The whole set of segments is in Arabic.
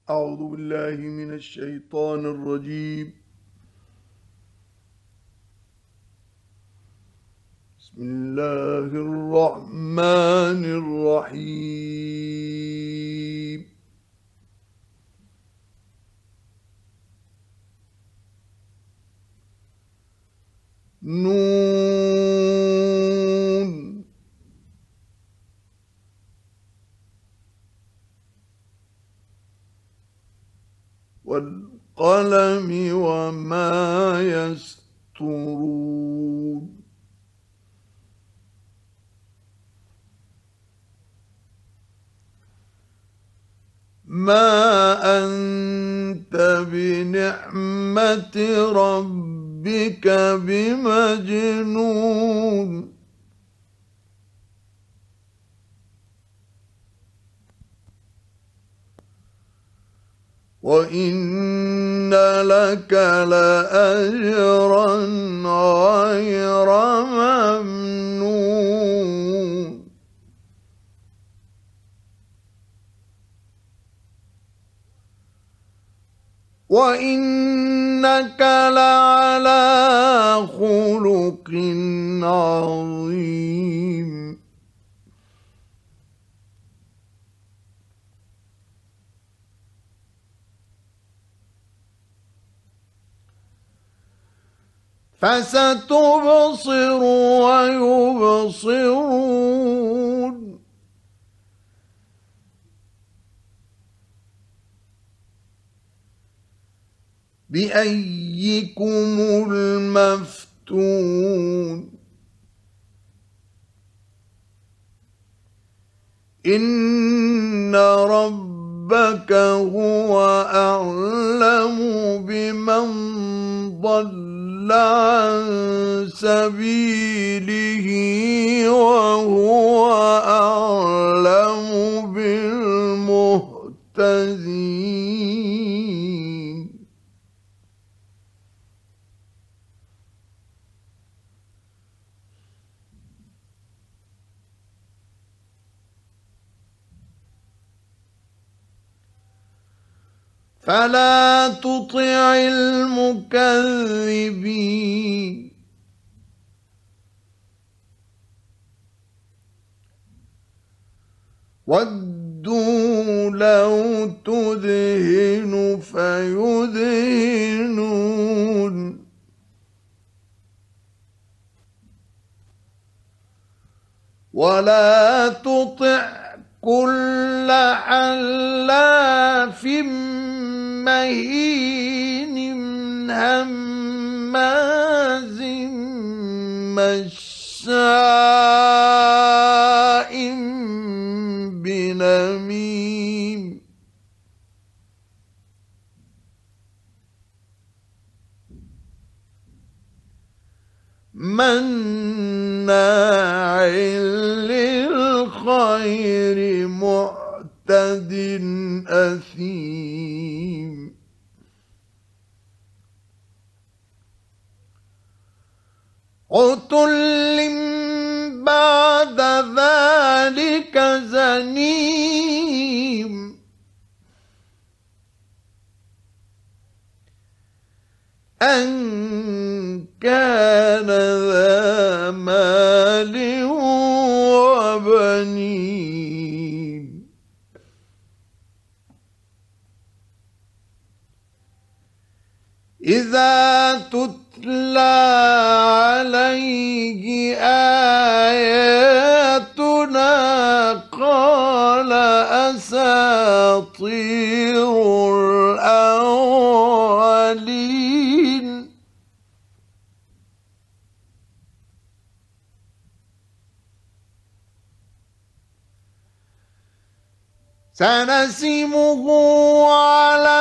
أعوذ بالله من الشيطان الرجيم. بسم الله الرحمن الرحيم. نون والقلم وما يسطرون. ما أنت بنعمة ربك بمجنون. وإن لك لأجرا غير ممنون. وإنك لعلى خلق عظيم. فستبصر ويبصرون. بأيكم المفتون. إن ربك هو أعلم بمن ضل عن سبيله وهو أعلم بالمهتدين. فلا تطع المكذبين. ودوا لو تدهن فيدهنون. ولا تطع كل حلاف مهين هماز مشاء بنميم. مناع للخير معتد أثيم. عتل بعد ذلك زنيم. أن كان ذا مال وبنين. إذا تتلى عليه آياتنا قال أساطير الأولين. سنسمه على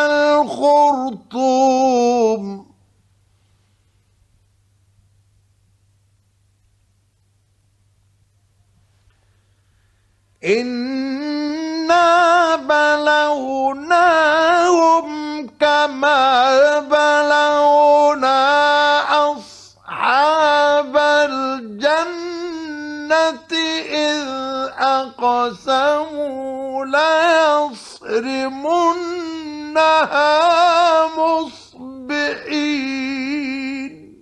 الخرطوم. إنا بلوناهم كما بلونا أصحاب الجنة إذ أقسموا ليصرمن مصبحين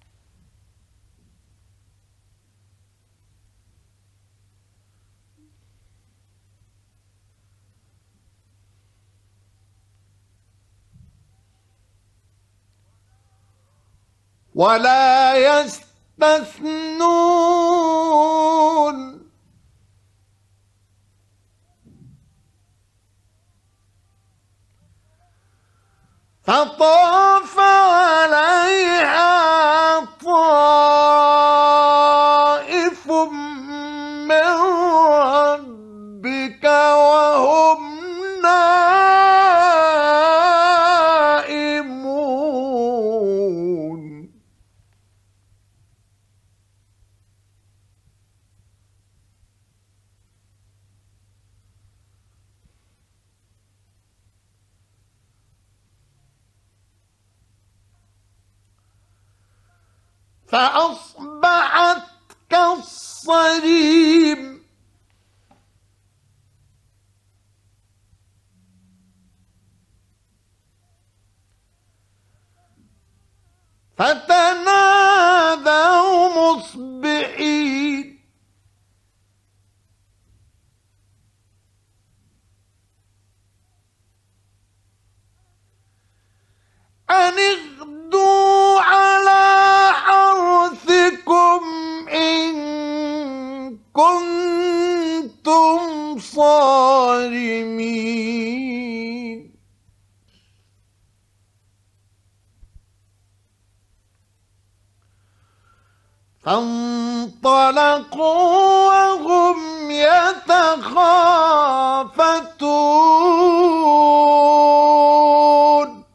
ولا يستثنون فطاف عليها طائف من ربك وهم نائمون فأصبحت كالصريم فتنادوا مصبحين أن اغدوا على حرثكم إن كنتم صارمين فانطلقوا وهم يتخافتون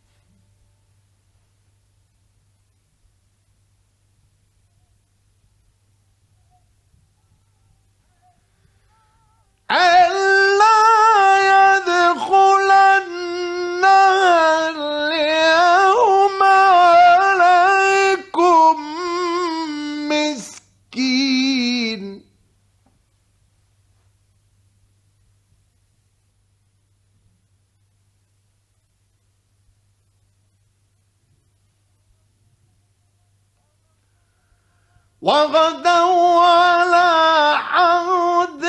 ألا يدخلنها اليوم عليكم مسكين وغدوا على حرد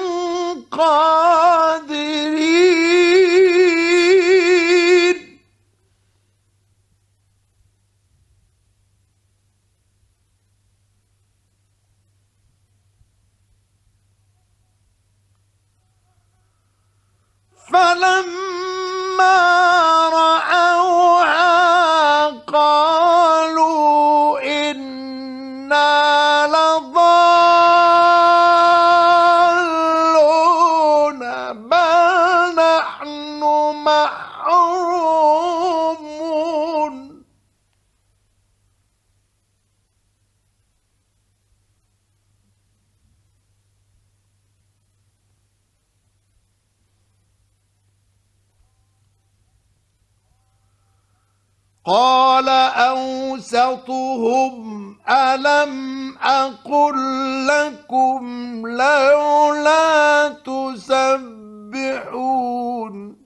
قادرين فلما رأوها قالوا إنا لضالون بل نحن محرومون قال أوسطهم ألم أقل لكم لولا تسبحون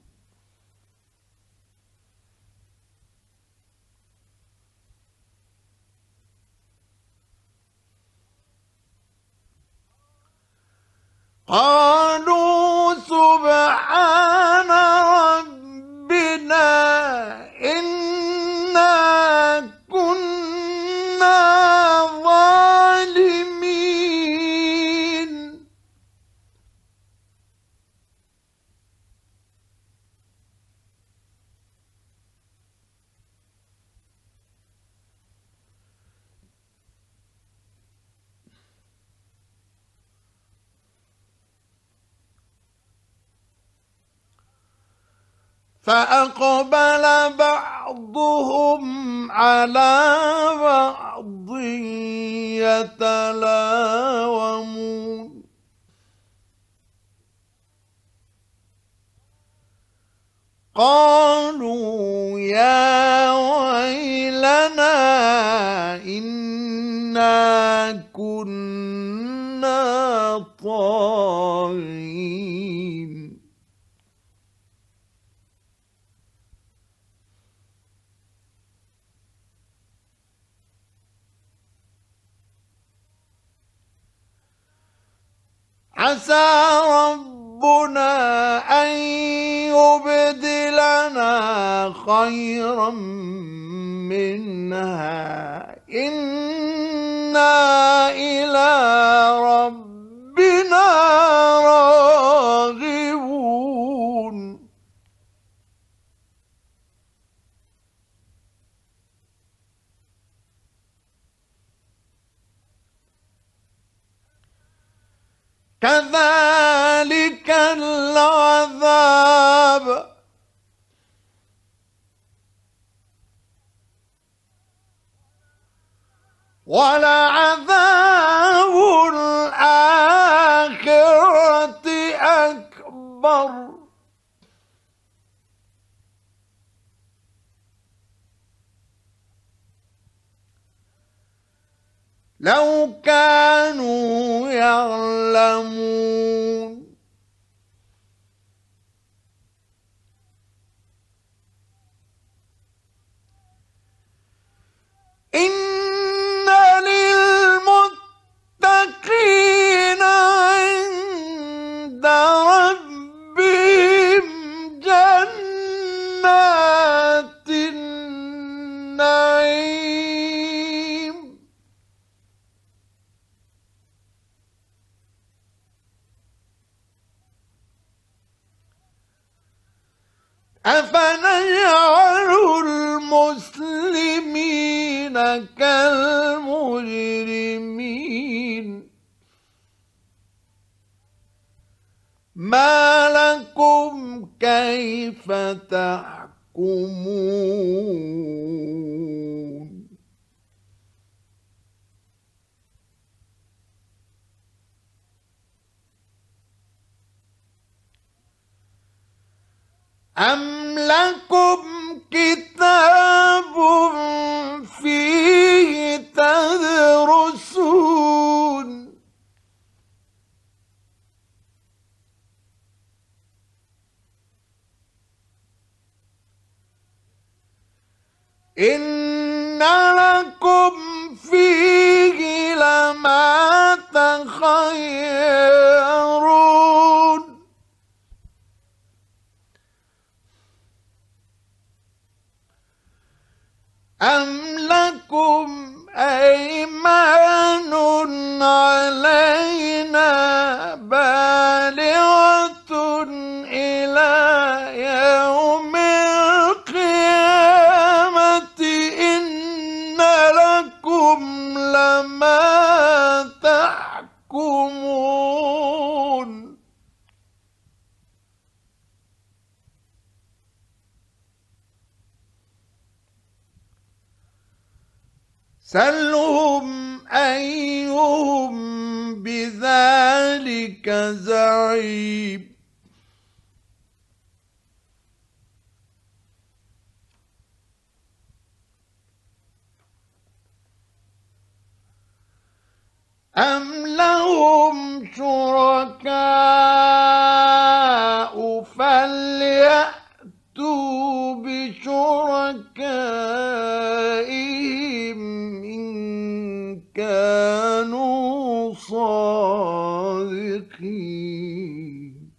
قالوا سبحان ربنا إنا كنا ظالمين فأقبل بعضهم على بعض يتلاومون قالوا يا ويلنا إنا كنا طاغين عسى ربنا أن يبدلنا خيرا منها إنا إلى ربنا راغبون. كذلك العذاب ولعذاب الآخرة أكبر لو كانوا يعلمون. إن للمتقين عند ربهم جنات النعيم أفنجعل المسلمين كالمجرمين ما لكم كيف تحكمون. أم لكم كتاب فيه تدرسون إن لكم فيه لما تخيرون. أم لكم أيمان علينا بالغة إلى يوم القيامة إن لكم لما تحكمون. سلهم أيهم بذلك زعيم. أم لهم شركاء فليأتوا بشركائهم إن كانوا صادقين.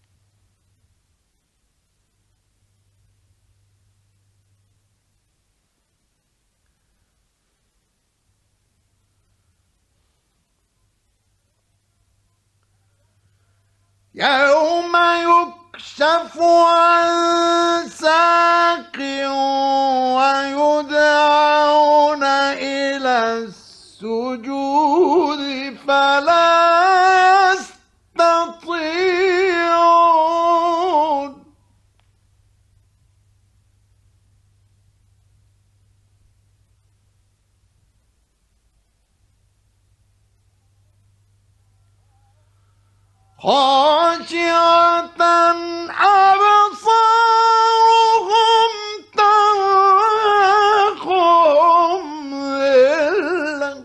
يوم يكشف عن ساق ويدعون إلى السجود فلا يستطيعون. خاشعة أبصارهم ترهقهم ذلة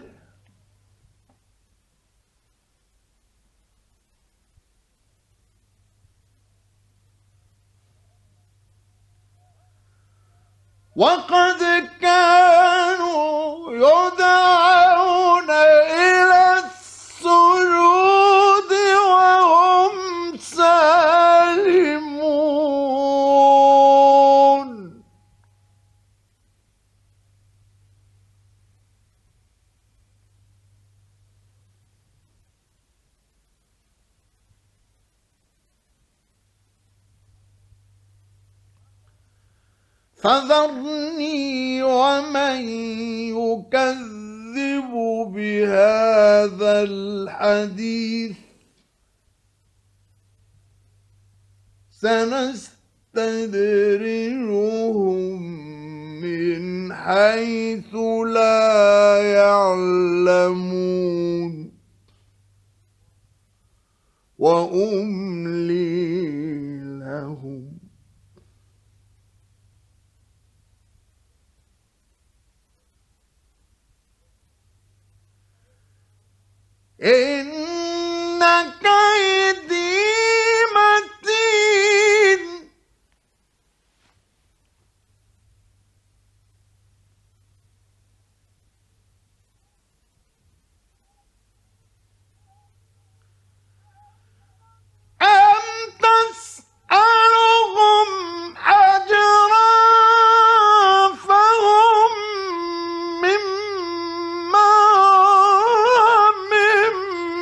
وقد كانوا يدعون إلى السجود فذرني ومن يكذب بهذا الحديث سنستدرجهم من حيث لا يعلمون وأملي لهم إن كيدي متين أم تسألهم أجرا فهم من مغرم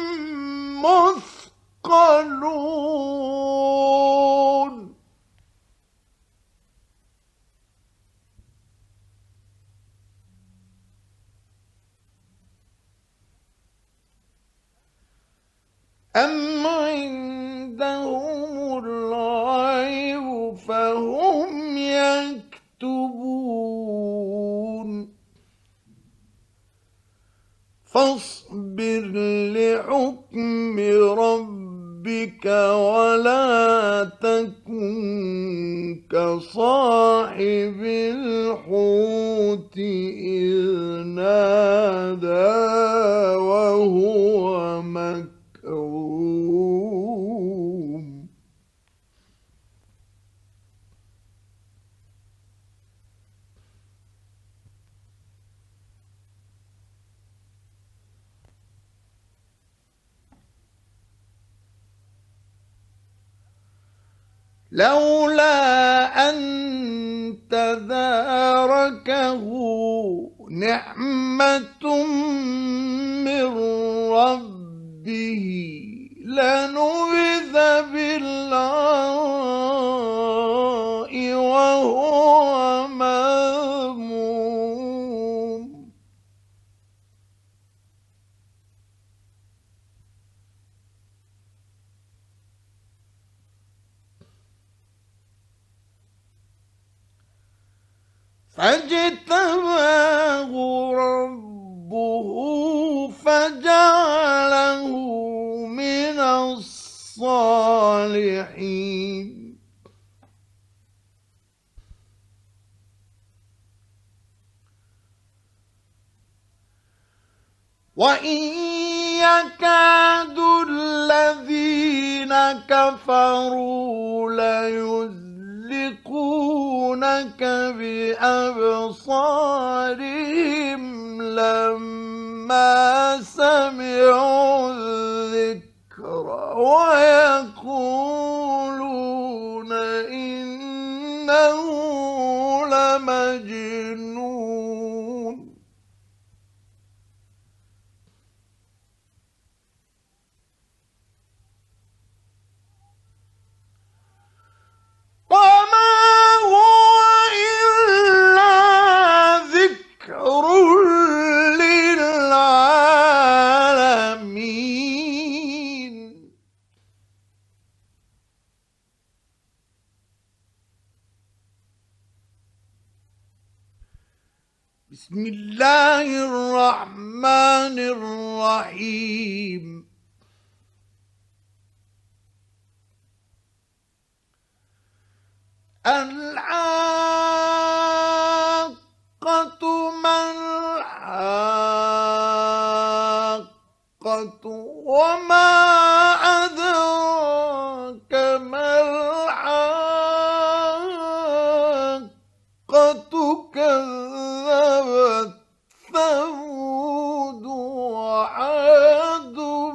مثقلون أم عندهم الغيب فهم يكتبون فاصبر لحكم ربك ولا تكن كصاحب الحوت إذ نادى وهو مكظوم لولا أن تداركه نعمة من ربه لنبذ بالعراء وهو مذموم فاجتباه ربه فجعله من الصالحين وإن يكاد الذين كفروا ليزلقونك بأبصارهم لما سمعوا الذكر ويقولون إنه لمجنون وما هو إلا ذكر للعالمين بسم الله الرحمن الرحيم الحاقة ما الحاقة وما أدراك ما الحاقة كذبت ثمود وعاد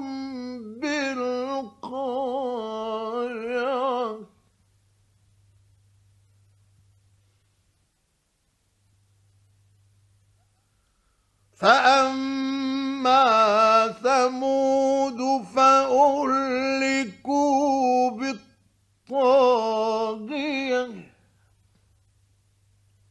بالقارعة فأما ثمود فأهلكوا بالطاغية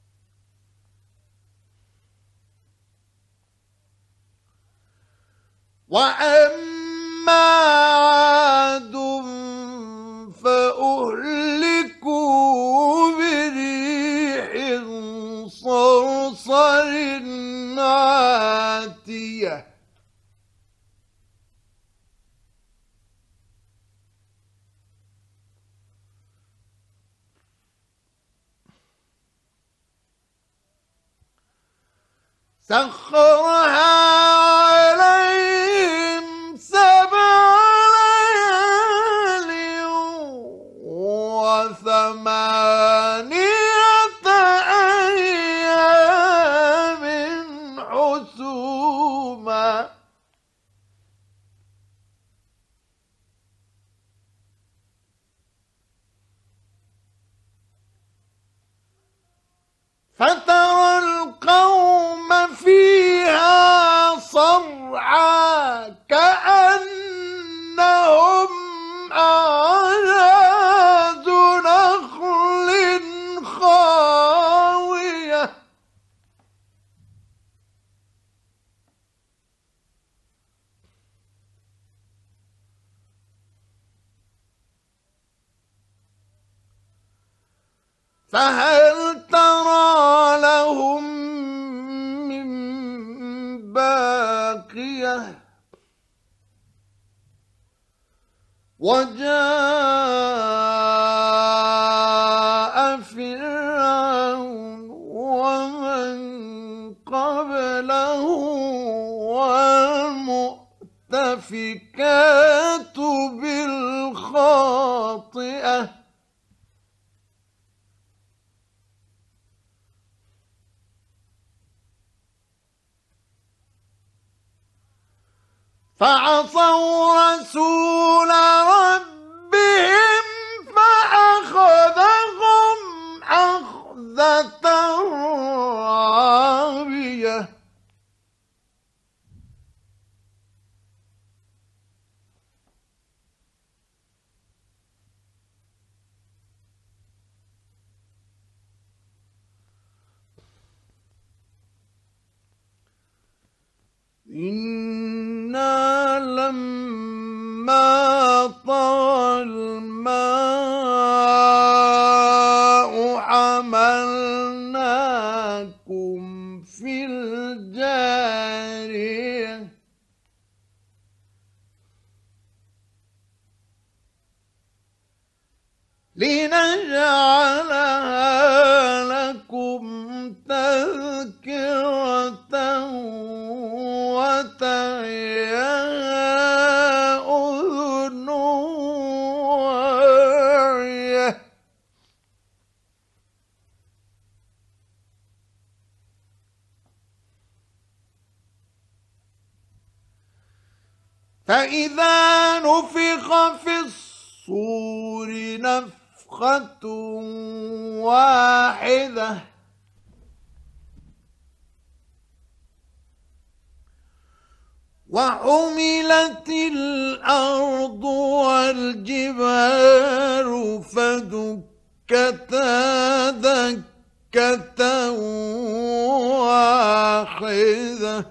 وأما عاد فأهلكوا بريح صرصر عاتية سخرها عليهم 7 ليال و8 أيام حسوما فترى القوم فيها صرعى كأنهم أعجاز نخل خاوية فهل ترى لهم من باقية وجاء فرعون ومن قبله والمؤتفكات بالخاطئة فعصوا رسول ربهم فأخذهم أخذة رابية إنا لما طغى الماء حملناكم في الجارية لنجعلها لكم تذكرة وتعيها أذن واعية فإذا نفخ في الصور نفخة واحدة وحملت الأرض والجبال فدكتا دكة واحدة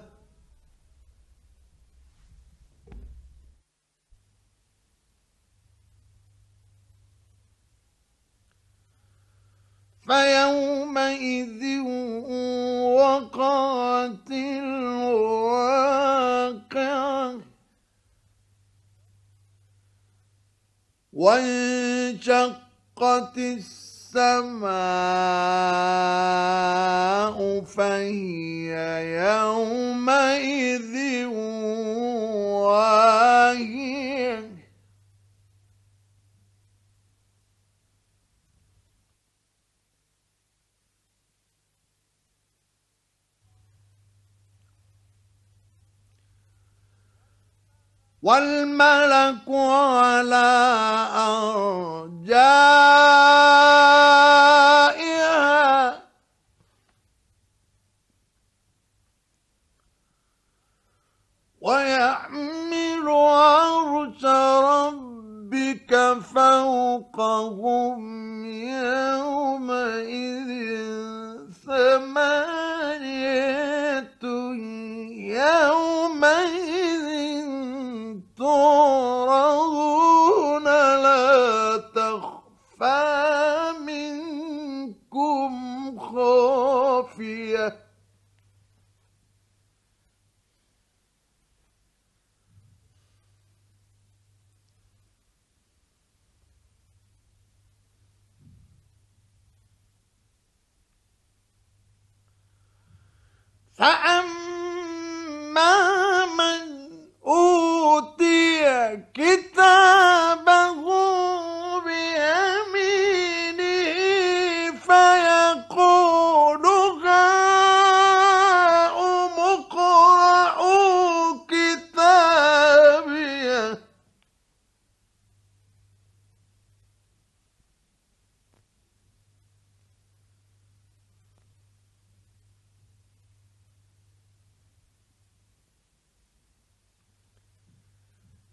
فيومئذ وقعت الواقعة وانشقت السماء فهي يومئذ واهية والملك على أرجائها ويحمل عرش ربك فوقهم يومئذ 8 يومئذ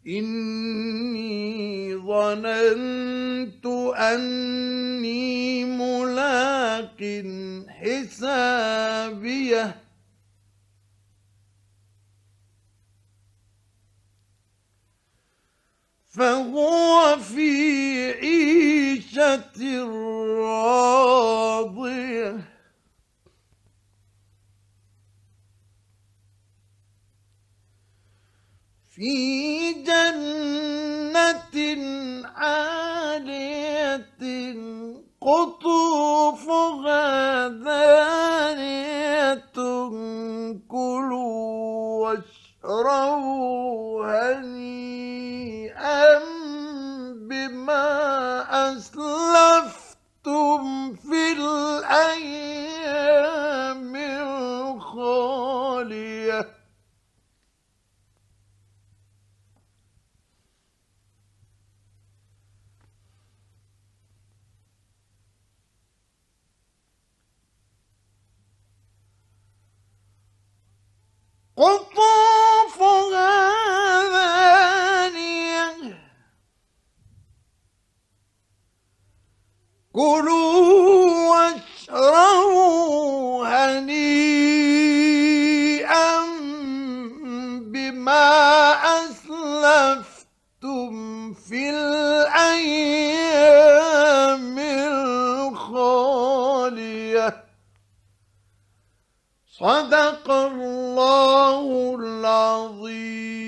إني ظننت أني ملاق حسابيه فهو في عيشة راضية في جنة عالية قطوفها دانية كلوا واشربوا هنيئا بما أسلفتم في الأيام الخالية قطوفها دانية كلوا واشربوا هنيئا بما أسلفتم في الأيام الخالية صدق الله العظيم.